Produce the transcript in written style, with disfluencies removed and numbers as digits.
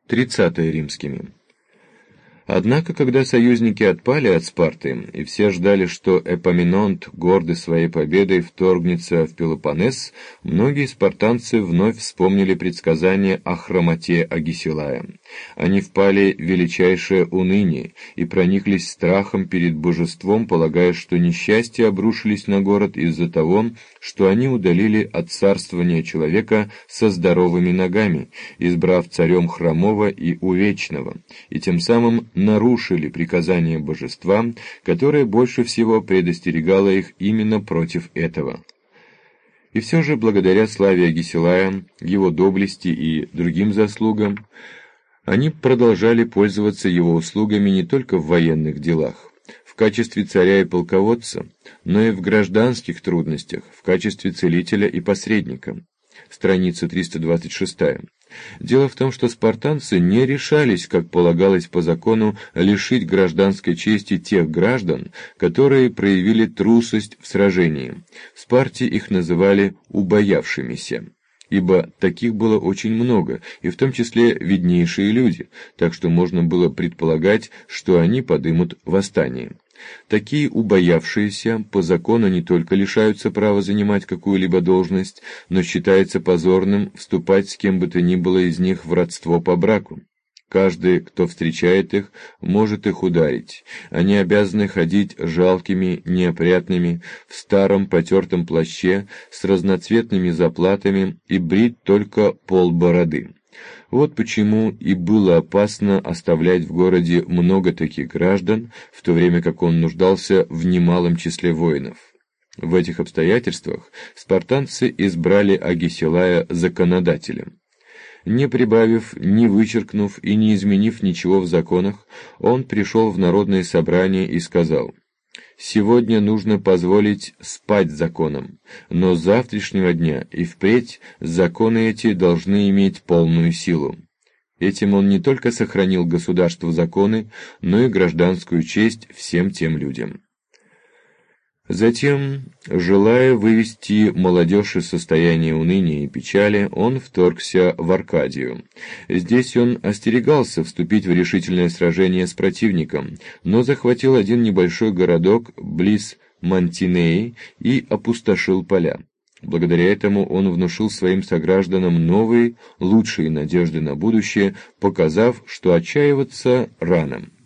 30 римскими. Однако, когда союзники отпали от Спарты, и все ждали, что Эпаминонт, гордый своей победой, вторгнется в Пелопоннес, многие спартанцы вновь вспомнили предсказание о хромоте Агисилая. Они впали в величайшее уныние и прониклись страхом перед божеством, полагая, что несчастья обрушились на город из-за того, что они удалили от царствования человека со здоровыми ногами, избрав царем хромого и увечного, и тем самым нарушили приказание божества, которое больше всего предостерегало их именно против этого. И все же, благодаря славе Агисилая, его доблести и другим заслугам, они продолжали пользоваться его услугами не только в военных делах, в качестве царя и полководца, но и в гражданских трудностях, в качестве целителя и посредника. Страница 326. Дело в том, что спартанцы не решались, как полагалось по закону, лишить гражданской чести тех граждан, которые проявили трусость в сражении. В Спарте их называли «убоявшимися», ибо таких было очень много, и в том числе виднейшие люди, так что можно было предполагать, что они подымут восстание. Такие убоявшиеся по закону не только лишаются права занимать какую-либо должность, но считается позорным вступать с кем бы то ни было из них в родство по браку. Каждый, кто встречает их, может их ударить. Они обязаны ходить жалкими, неопрятными, в старом потертом плаще, с разноцветными заплатами и брить только полбороды. Вот почему и было опасно оставлять в городе много таких граждан, в то время как он нуждался в немалом числе воинов. В этих обстоятельствах спартанцы избрали Агисилая законодателем. Не прибавив, не вычеркнув и не изменив ничего в законах, он пришел в народное собрание и сказал: «Сегодня нужно позволить спать законам, но с завтрашнего дня и впредь законы эти должны иметь полную силу». Этим он не только сохранил государству законы, но и гражданскую честь всем тем людям. Затем, желая вывести молодежь из состояния уныния и печали, он вторгся в Аркадию. Здесь он остерегался вступить в решительное сражение с противником, но захватил один небольшой городок близ Мантинеи и опустошил поля. Благодаря этому он внушил своим согражданам новые, лучшие надежды на будущее, показав, что отчаиваться рано.